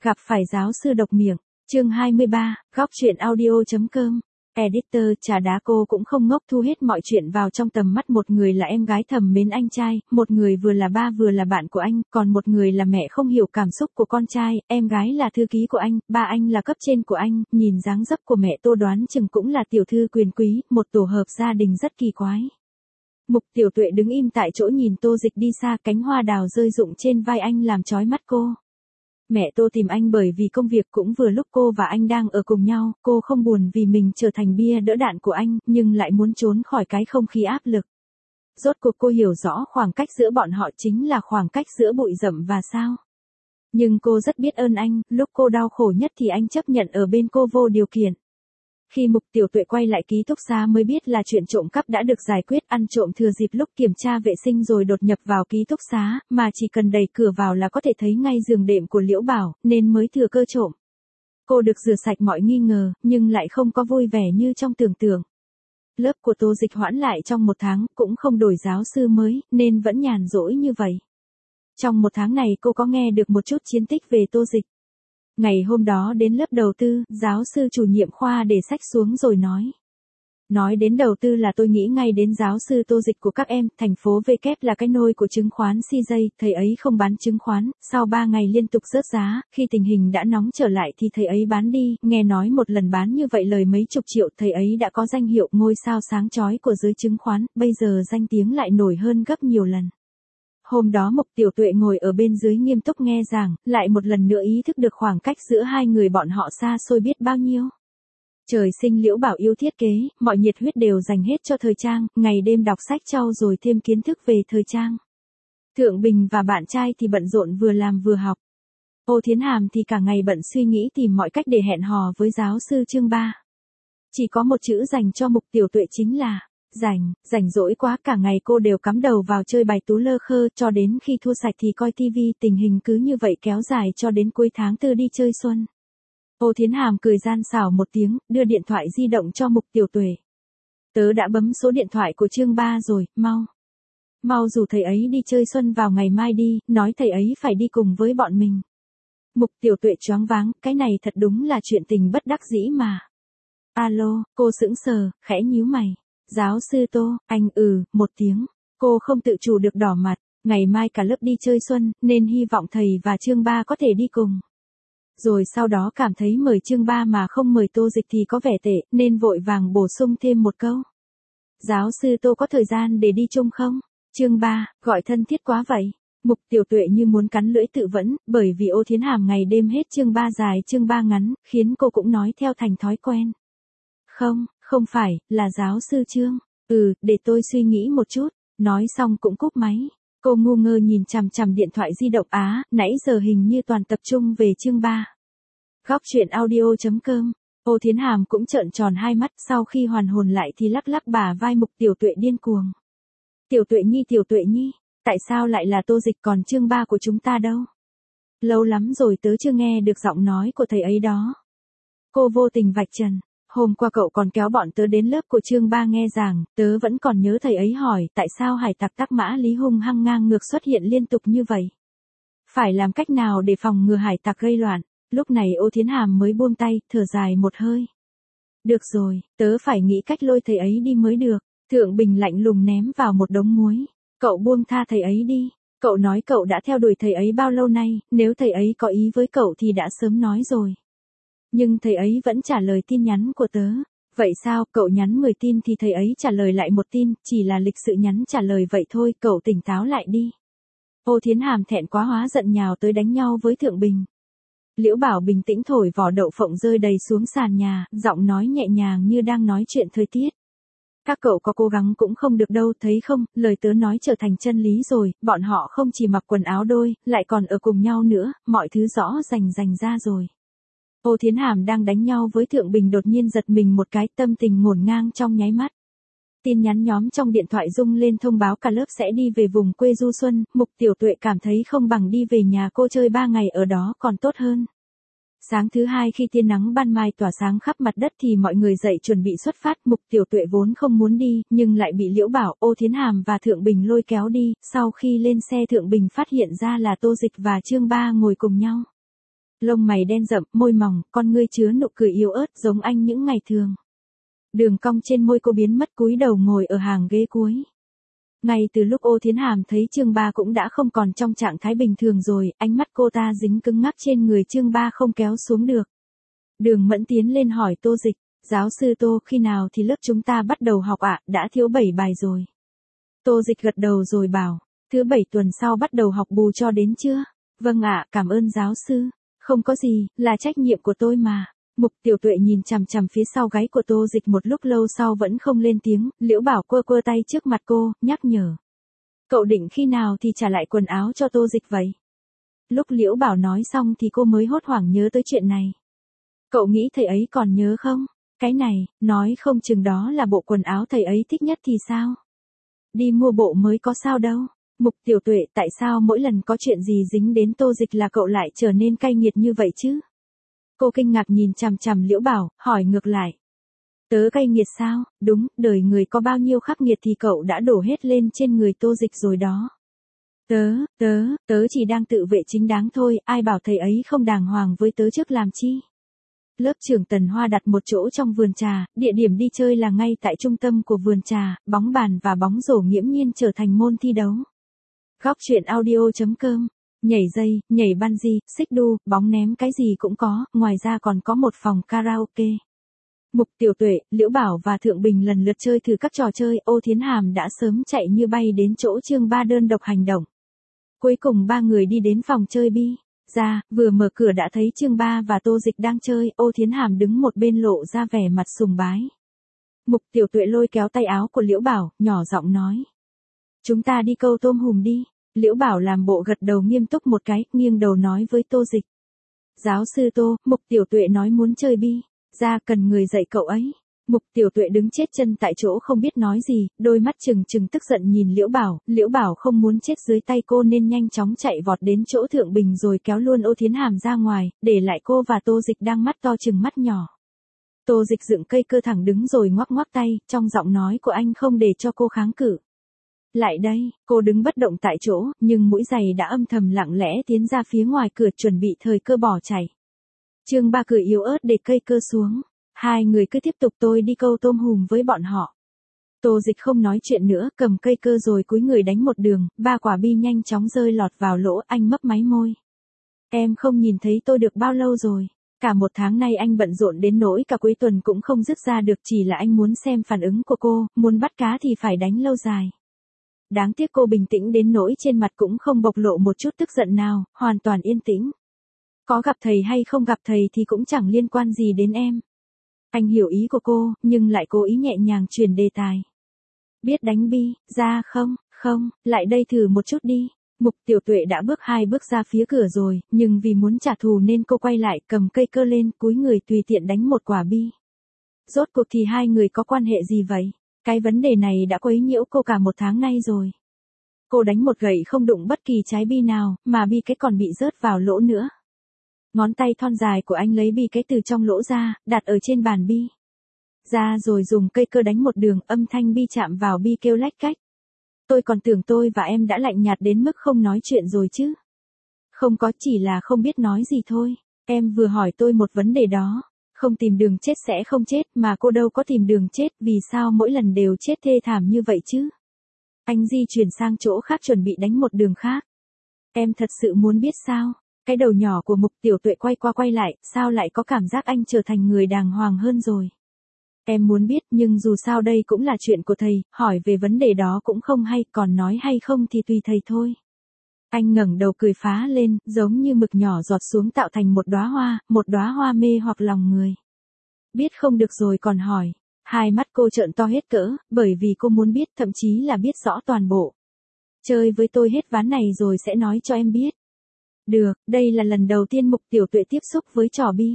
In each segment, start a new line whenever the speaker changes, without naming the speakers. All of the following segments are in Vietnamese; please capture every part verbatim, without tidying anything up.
Gặp phải giáo sư độc miệng, chương hai mươi ba, góc chuyện audio.com. Editor trà đá cô cũng không ngốc, thu hết mọi chuyện vào trong tầm mắt. Một người là em gái thầm mến anh trai, một người vừa là ba vừa là bạn của anh, còn một người là mẹ không hiểu cảm xúc của con trai. Em gái là thư ký của anh, ba anh là cấp trên của anh. Nhìn dáng dấp của mẹ Tô đoán chừng cũng là tiểu thư quyền quý, một tổ hợp gia đình rất kỳ quái. Mục Tiểu Tuệ đứng im tại chỗ nhìn Tô Dịch đi xa, cánh hoa đào rơi rụng trên vai anh làm chói mắt cô. Mẹ Tô tìm anh bởi vì công việc, cũng vừa lúc cô và anh đang ở cùng nhau. Cô không buồn vì mình trở thành bia đỡ đạn của anh, nhưng lại muốn trốn khỏi cái không khí áp lực. Rốt cuộc cô hiểu rõ khoảng cách giữa bọn họ chính là khoảng cách giữa bụi rậm và sao. Nhưng cô rất biết ơn anh, lúc cô đau khổ nhất thì anh chấp nhận ở bên cô vô điều kiện. Khi Mục Tiểu Tuệ quay lại ký túc xá mới biết là chuyện trộm cắp đã được giải quyết. Ăn trộm thừa dịp lúc kiểm tra vệ sinh rồi đột nhập vào ký túc xá, mà chỉ cần đẩy cửa vào là có thể thấy ngay giường đệm của Liễu Bảo, nên mới thừa cơ trộm. Cô được rửa sạch mọi nghi ngờ, nhưng lại không có vui vẻ như trong tưởng tượng. Lớp của Tô Dịch hoãn lại trong một tháng, cũng không đổi giáo sư mới, nên vẫn nhàn rỗi như vậy. Trong một tháng này cô có nghe được một chút chiến tích về Tô Dịch. Ngày hôm đó đến lớp đầu tư, giáo sư chủ nhiệm khoa để sách xuống rồi nói. Nói đến đầu tư là tôi nghĩ ngay đến giáo sư Tô Dịch của các em. Thành phố V kép là cái nôi của chứng khoán xê gi, thầy ấy không bán chứng khoán, sau ba ngày liên tục rớt giá, khi tình hình đã nóng trở lại thì thầy ấy bán đi, nghe nói một lần bán như vậy lời mấy chục triệu. Thầy ấy đã có danh hiệu ngôi sao sáng chói của giới chứng khoán, bây giờ danh tiếng lại nổi hơn gấp nhiều lần. Hôm đó Mục Tiểu Tuệ ngồi ở bên dưới nghiêm túc nghe giảng, lại một lần nữa ý thức được khoảng cách giữa hai người bọn họ xa xôi biết bao nhiêu. Trời sinh Liễu Bảo yêu thiết kế, mọi nhiệt huyết đều dành hết cho thời trang, ngày đêm đọc sách trau dồi thêm kiến thức về thời trang. Thượng Bình và bạn trai thì bận rộn vừa làm vừa học. Ô Thiến Hàm thì cả ngày bận suy nghĩ tìm mọi cách để hẹn hò với giáo sư chương ba. Chỉ có một chữ dành cho Mục Tiểu Tuệ chính là rảnh. Rảnh rỗi quá, cả ngày cô đều cắm đầu vào chơi bài tú lơ khơ, cho đến khi thua sạch thì coi tivi. Tình hình cứ như vậy kéo dài cho đến cuối tháng tư đi chơi xuân. Ô Thiến Hàm cười gian xảo một tiếng, đưa điện thoại di động cho Mục Tiểu Tuệ. Tớ đã bấm số điện thoại của chương ba rồi, mau. Mau rủ thầy ấy đi chơi xuân vào ngày mai đi, nói thầy ấy phải đi cùng với bọn mình. Mục Tiểu Tuệ choáng váng, cái này thật đúng là chuyện tình bất đắc dĩ mà. Alo, cô sững sờ, khẽ nhíu mày. Giáo sư Tô, anh ừ, một tiếng. Cô không tự chủ được đỏ mặt, ngày mai cả lớp đi chơi xuân, nên hy vọng thầy và chương ba có thể đi cùng. Rồi sau đó cảm thấy mời chương ba mà không mời Tô Dịch thì có vẻ tệ, nên vội vàng bổ sung thêm một câu. Giáo sư Tô có thời gian để đi chung không? Chương ba, gọi thân thiết quá vậy. Mục Tiểu Tuệ như muốn cắn lưỡi tự vẫn, bởi vì Ô Thiến Hàm ngày đêm hết chương ba dài chương ba ngắn, khiến cô cũng nói theo thành thói quen. Không, không phải, là giáo sư Trương. Ừ, để tôi suy nghĩ một chút. Nói xong cũng cúp máy. Cô ngu ngơ nhìn chằm chằm điện thoại di động. Á, nãy giờ hình như toàn tập trung về chương ba. Góc chuyện audio.com. Ô Thiến Hàm cũng trợn tròn hai mắt, sau khi hoàn hồn lại thì lắc lắc bả vai Mục Tiểu Tuệ điên cuồng. Tiểu Tuệ Nhi, Tiểu Tuệ Nhi, tại sao lại là Tô Dịch, còn chương ba của chúng ta đâu? Lâu lắm rồi tớ chưa nghe được giọng nói của thầy ấy đó. Cô vô tình vạch trần. Hôm qua cậu còn kéo bọn tớ đến lớp của chương ba nghe giảng, tớ vẫn còn nhớ thầy ấy hỏi tại sao hải tặc Tắc Mã Lý hung hăng ngang ngược xuất hiện liên tục như vậy. Phải làm cách nào để phòng ngừa hải tặc gây loạn? Lúc này Ô Thiến Hàm mới buông tay, thở dài một hơi. Được rồi, tớ phải nghĩ cách lôi thầy ấy đi mới được. Thượng Bình lạnh lùng ném vào một đống muối. Cậu buông tha thầy ấy đi. Cậu nói cậu đã theo đuổi thầy ấy bao lâu nay, nếu thầy ấy có ý với cậu thì đã sớm nói rồi. Nhưng thầy ấy vẫn trả lời tin nhắn của tớ. Vậy sao, cậu nhắn mười tin thì thầy ấy trả lời lại một tin, chỉ là lịch sự nhắn trả lời vậy thôi, cậu tỉnh táo lại đi. Ô Thiến Hàm thẹn quá hóa giận nhào tới đánh nhau với Thượng Bình. Liễu Bảo bình tĩnh thổi vỏ đậu phộng rơi đầy xuống sàn nhà, giọng nói nhẹ nhàng như đang nói chuyện thời tiết. Các cậu có cố gắng cũng không được đâu, thấy không, lời tớ nói trở thành chân lý rồi, bọn họ không chỉ mặc quần áo đôi, lại còn ở cùng nhau nữa, mọi thứ rõ rành rành ra rồi. Ô Thiến Hàm đang đánh nhau với Thượng Bình đột nhiên giật mình một cái, tâm tình ngổn ngang trong nháy mắt. Tin nhắn nhóm trong điện thoại rung lên thông báo cả lớp sẽ đi về vùng quê du xuân. Mục Tiểu Tuệ cảm thấy không bằng đi về nhà cô chơi ba ngày ở đó còn tốt hơn. Sáng thứ hai khi tia nắng ban mai tỏa sáng khắp mặt đất thì mọi người dậy chuẩn bị xuất phát. Mục Tiểu Tuệ vốn không muốn đi, nhưng lại bị Liễu Bảo, Ô Thiến Hàm và Thượng Bình lôi kéo đi. Sau khi lên xe Thượng Bình phát hiện ra là Tô Dịch và chương ba ngồi cùng nhau. Lông mày đen rậm, môi mỏng, con ngươi chứa nụ cười yếu ớt giống anh những ngày thường. Đường cong trên môi cô biến mất, cúi đầu ngồi ở hàng ghế cuối. Ngay từ lúc Ô Thiến Hàm thấy Chương Ba cũng đã không còn trong trạng thái bình thường rồi, ánh mắt cô ta dính cứng ngắc trên người Chương Ba không kéo xuống được. Đường Mẫn tiến lên hỏi Tô Dịch, giáo sư Tô, khi nào thì lớp chúng ta bắt đầu học ạ, đã thiếu bảy bài rồi. Tô Dịch gật đầu rồi bảo, thứ bảy tuần sau bắt đầu học bù cho đến chưa? Vâng ạ, cảm ơn giáo sư. Không có gì, là trách nhiệm của tôi mà. Mục Tiểu Tuệ nhìn chằm chằm phía sau gáy của Tô Dịch một lúc lâu sau vẫn không lên tiếng, Liễu Bảo quơ quơ tay trước mặt cô, nhắc nhở. Cậu định khi nào thì trả lại quần áo cho Tô Dịch vậy? Lúc Liễu Bảo nói xong thì cô mới hốt hoảng nhớ tới chuyện này. Cậu nghĩ thầy ấy còn nhớ không? Cái này, nói không chừng đó là bộ quần áo thầy ấy thích nhất thì sao? Đi mua bộ mới có sao đâu. Mục Tiểu Tuệ, tại sao mỗi lần có chuyện gì dính đến Tô Dịch là cậu lại trở nên cay nghiệt như vậy chứ? Cô kinh ngạc nhìn chằm chằm Liễu Bảo, hỏi ngược lại. Tớ cay nghiệt sao? Đúng, đời người có bao nhiêu khắc nghiệt thì cậu đã đổ hết lên trên người Tô Dịch rồi đó. Tớ, tớ, tớ chỉ đang tự vệ chính đáng thôi, ai bảo thầy ấy không đàng hoàng với tớ trước làm chi? Lớp trưởng Tần Hoa đặt một chỗ trong vườn trà, địa điểm đi chơi là ngay tại trung tâm của vườn trà, bóng bàn và bóng rổ nghiễm nhiên trở thành môn thi đấu. Góc truyện audio chấm com, nhảy dây, nhảy bungee, xích đu, bóng ném cái gì cũng có, ngoài ra còn có một phòng karaoke. Mục Tiểu Tuệ, Liễu Bảo và Thượng Bình lần lượt chơi thử các trò chơi, Ô Thiến Hàm đã sớm chạy như bay đến chỗ Chương Ba đơn độc hành động. Cuối cùng ba người đi đến phòng chơi bi. Ra, vừa mở cửa đã thấy Chương Ba và Tô Dịch đang chơi, Ô Thiến Hàm đứng một bên lộ ra vẻ mặt sùng bái. Mục Tiểu Tuệ lôi kéo tay áo của Liễu Bảo, nhỏ giọng nói. Chúng ta đi câu tôm hùm đi. Liễu Bảo làm bộ gật đầu nghiêm túc một cái, nghiêng đầu nói với Tô Dịch. Giáo sư Tô, Mục Tiểu Tuệ nói muốn chơi bi. Ra, cần người dạy cậu ấy. Mục Tiểu Tuệ đứng chết chân tại chỗ không biết nói gì, đôi mắt trừng trừng tức giận nhìn Liễu Bảo, Liễu Bảo không muốn chết dưới tay cô nên nhanh chóng chạy vọt đến chỗ Thượng Bình rồi kéo luôn Ô Thiến Hàm ra ngoài, để lại cô và Tô Dịch đang mắt to trừng mắt nhỏ. Tô Dịch dựng cây cơ thẳng đứng rồi ngoắc ngoắc tay, trong giọng nói của anh không để cho cô kháng cự. Lại đây, cô đứng bất động tại chỗ, nhưng mũi giày đã âm thầm lặng lẽ tiến ra phía ngoài cửa chuẩn bị thời cơ bỏ chạy. Chương Ba cười yếu ớt để cây cơ xuống. Hai người cứ tiếp tục tôi đi câu tôm hùm với bọn họ. Tô Dịch không nói chuyện nữa, cầm cây cơ rồi cúi người đánh một đường, ba quả bi nhanh chóng rơi lọt vào lỗ, anh mấp máy môi. Em không nhìn thấy tôi được bao lâu rồi. Cả một tháng nay anh bận rộn đến nỗi cả cuối tuần cũng không dứt ra được, chỉ là anh muốn xem phản ứng của cô, muốn bắt cá thì phải đánh lâu dài. Đáng tiếc cô bình tĩnh đến nỗi trên mặt cũng không bộc lộ một chút tức giận nào, hoàn toàn yên tĩnh. Có gặp thầy hay không gặp thầy thì cũng chẳng liên quan gì đến em. Anh hiểu ý của cô, nhưng lại cố ý nhẹ nhàng chuyển đề tài. Biết đánh bi, ra không, không, lại đây thử một chút đi. Mục Tiểu Tuệ đã bước hai bước ra phía cửa rồi, nhưng vì muốn trả thù nên cô quay lại cầm cây cơ lên, cúi người tùy tiện đánh một quả bi. Rốt cuộc thì hai người có quan hệ gì vậy? Cái vấn đề này đã quấy nhiễu cô cả một tháng nay rồi. Cô đánh một gậy không đụng bất kỳ trái bi nào, mà bi cái còn bị rớt vào lỗ nữa. Ngón tay thon dài của anh lấy bi cái từ trong lỗ ra, đặt ở trên bàn bi. Ra rồi dùng cây cơ đánh một đường, âm thanh bi chạm vào bi kêu lách cách. Tôi còn tưởng tôi và em đã lạnh nhạt đến mức không nói chuyện rồi chứ. Không có, chỉ là không biết nói gì thôi. Em vừa hỏi tôi một vấn đề đó. Không tìm đường chết sẽ không chết, mà cô đâu có tìm đường chết, vì sao mỗi lần đều chết thê thảm như vậy chứ? Anh di chuyển sang chỗ khác chuẩn bị đánh một đường khác. Em thật sự muốn biết sao? Cái đầu nhỏ của Mục Tiểu Tuệ quay qua quay lại, sao lại có cảm giác anh trở thành người đàng hoàng hơn rồi? Em muốn biết, nhưng dù sao đây cũng là chuyện của thầy, hỏi về vấn đề đó cũng không hay, còn nói hay không thì tùy thầy thôi. Anh ngẩng đầu cười phá lên, giống như mực nhỏ giọt xuống tạo thành một đóa hoa, một đóa hoa mê hoặc lòng người. Biết không được rồi còn hỏi. Hai mắt cô trợn to hết cỡ, bởi vì cô muốn biết, thậm chí là biết rõ toàn bộ. Chơi với tôi hết ván này rồi sẽ nói cho em biết. Được, đây là lần đầu tiên Mục Tiểu Tuệ tiếp xúc với trò bi.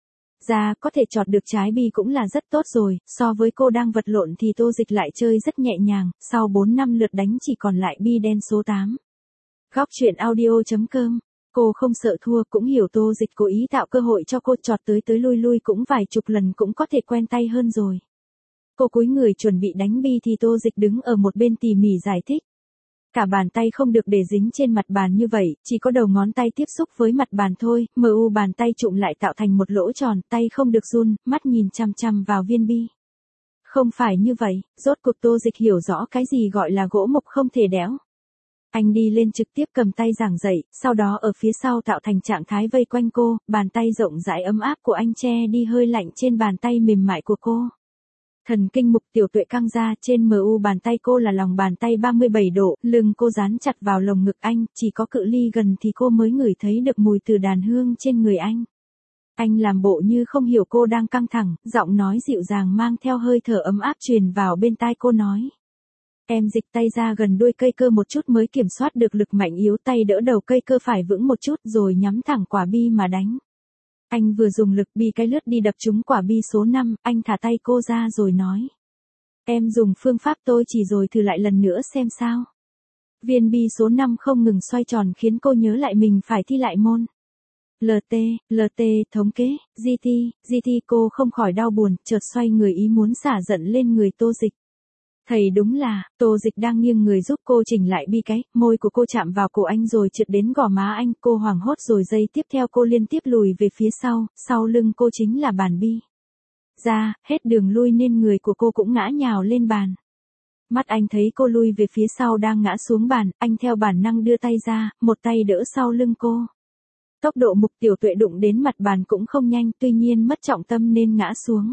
Ra, có thể chọt được trái bi cũng là rất tốt rồi, so với cô đang vật lộn thì Tô Dịch lại chơi rất nhẹ nhàng, sau bốn năm lượt đánh chỉ còn lại bi đen số tám. Góc truyện audio chấm com, cô không sợ thua, cũng hiểu Tô Dịch cố ý tạo cơ hội cho cô chọt tới tới lui lui cũng vài chục lần cũng có thể quen tay hơn rồi. Cô cúi người chuẩn bị đánh bi thì Tô Dịch đứng ở một bên tỉ mỉ giải thích. Cả bàn tay không được để dính trên mặt bàn như vậy, chỉ có đầu ngón tay tiếp xúc với mặt bàn thôi, mờ u bàn tay trụm lại tạo thành một lỗ tròn, tay không được run, mắt nhìn chằm chằm vào viên bi. Không phải như vậy, rốt cuộc Tô Dịch hiểu rõ cái gì gọi là gỗ mục không thể đẽo. Anh đi lên trực tiếp cầm tay giảng dạy, sau đó ở phía sau tạo thành trạng thái vây quanh cô, bàn tay rộng rãi ấm áp của anh che đi hơi lạnh trên bàn tay mềm mại của cô. Thần kinh Mục Tiểu Tuệ căng ra, trên mờ u bàn tay cô là lòng bàn tay ba mươi bảy độ, lưng cô dán chặt vào lồng ngực anh, chỉ có cự ly gần thì cô mới ngửi thấy được mùi từ đàn hương trên người anh. Anh làm bộ như không hiểu cô đang căng thẳng, giọng nói dịu dàng mang theo hơi thở ấm áp truyền vào bên tai cô nói. Em dịch tay ra gần đuôi cây cơ một chút mới kiểm soát được lực mạnh yếu, tay đỡ đầu cây cơ phải vững một chút rồi nhắm thẳng quả bi mà đánh. Anh vừa dùng lực bi cái lướt đi đập trúng quả bi số năm, anh thả tay cô ra rồi nói. Em dùng phương pháp tôi chỉ rồi thử lại lần nữa xem sao. Viên bi số năm không ngừng xoay tròn khiến cô nhớ lại mình phải thi lại môn. lờ tê, lờ tê, thống kế, giê tê, giê tê cô không khỏi đau buồn, chợt xoay người ý muốn xả giận lên người Tô Dịch. Thầy đúng là, Tô Dịch đang nghiêng người giúp cô chỉnh lại bi cái, môi của cô chạm vào cổ anh rồi trượt đến gò má anh, cô hoảng hốt rồi giây tiếp theo cô liên tiếp lùi về phía sau, sau lưng cô chính là bàn bi. Ra, hết đường lui nên người của cô cũng ngã nhào lên bàn. Mắt anh thấy cô lui về phía sau đang ngã xuống bàn, anh theo bản năng đưa tay ra, một tay đỡ sau lưng cô. Tốc độ Mục Tiểu Tuệ đụng đến mặt bàn cũng không nhanh, tuy nhiên mất trọng tâm nên ngã xuống.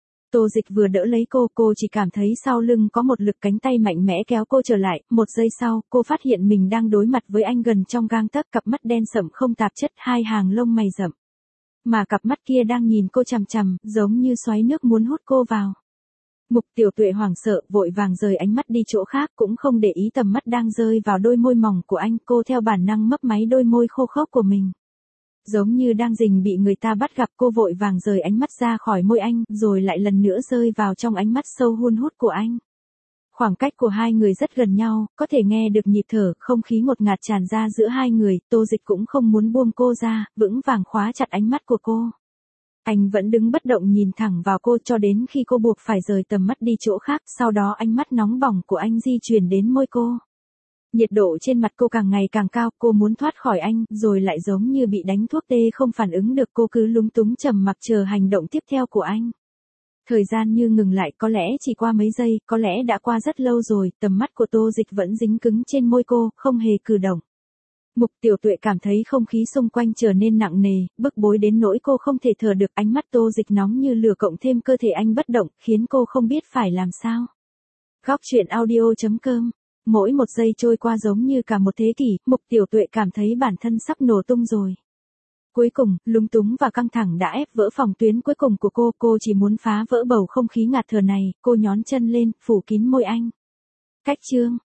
Tô Dịch vừa đỡ lấy cô, cô chỉ cảm thấy sau lưng có một lực cánh tay mạnh mẽ kéo cô trở lại, một giây sau, cô phát hiện mình đang đối mặt với anh gần trong gang tấc, cặp mắt đen sẫm không tạp chất, hai hàng lông mày rậm. Mà cặp mắt kia đang nhìn cô chằm chằm, giống như xoáy nước muốn hút cô vào. Mục Tiểu Tuệ hoảng sợ, vội vàng rời ánh mắt đi chỗ khác, cũng không để ý tầm mắt đang rơi vào đôi môi mỏng của anh, cô theo bản năng mấp máy đôi môi khô khốc của mình. Giống như đang rình bị người ta bắt gặp, cô vội vàng rời ánh mắt ra khỏi môi anh, rồi lại lần nữa rơi vào trong ánh mắt sâu hun hút của anh. Khoảng cách của hai người rất gần nhau, có thể nghe được nhịp thở, không khí ngột ngạt tràn ra giữa hai người, Tô Dịch cũng không muốn buông cô ra, vững vàng khóa chặt ánh mắt của cô. Anh vẫn đứng bất động nhìn thẳng vào cô cho đến khi cô buộc phải rời tầm mắt đi chỗ khác, sau đó ánh mắt nóng bỏng của anh di chuyển đến môi cô. Nhiệt độ trên mặt cô càng ngày càng cao, cô muốn thoát khỏi anh, rồi lại giống như bị đánh thuốc tê không phản ứng được, cô cứ lúng túng trầm mặc chờ hành động tiếp theo của anh. Thời gian như ngừng lại, có lẽ chỉ qua mấy giây, có lẽ đã qua rất lâu rồi, tầm mắt của Tô Dịch vẫn dính cứng trên môi cô, không hề cử động. Mục Tiểu Tuệ cảm thấy không khí xung quanh trở nên nặng nề, bức bối đến nỗi cô không thể thở được, ánh mắt Tô Dịch nóng như lửa cộng thêm cơ thể anh bất động, khiến cô không biết phải làm sao. Góc truyện audio chấm com. Mỗi một giây trôi qua giống như cả một thế kỷ, Mục Tiểu Tuệ cảm thấy bản thân sắp nổ tung rồi. Cuối cùng, lúng túng và căng thẳng đã ép vỡ phòng tuyến cuối cùng của cô, cô chỉ muốn phá vỡ bầu không khí ngạt thở này, cô nhón chân lên, phủ kín môi anh. Cách chương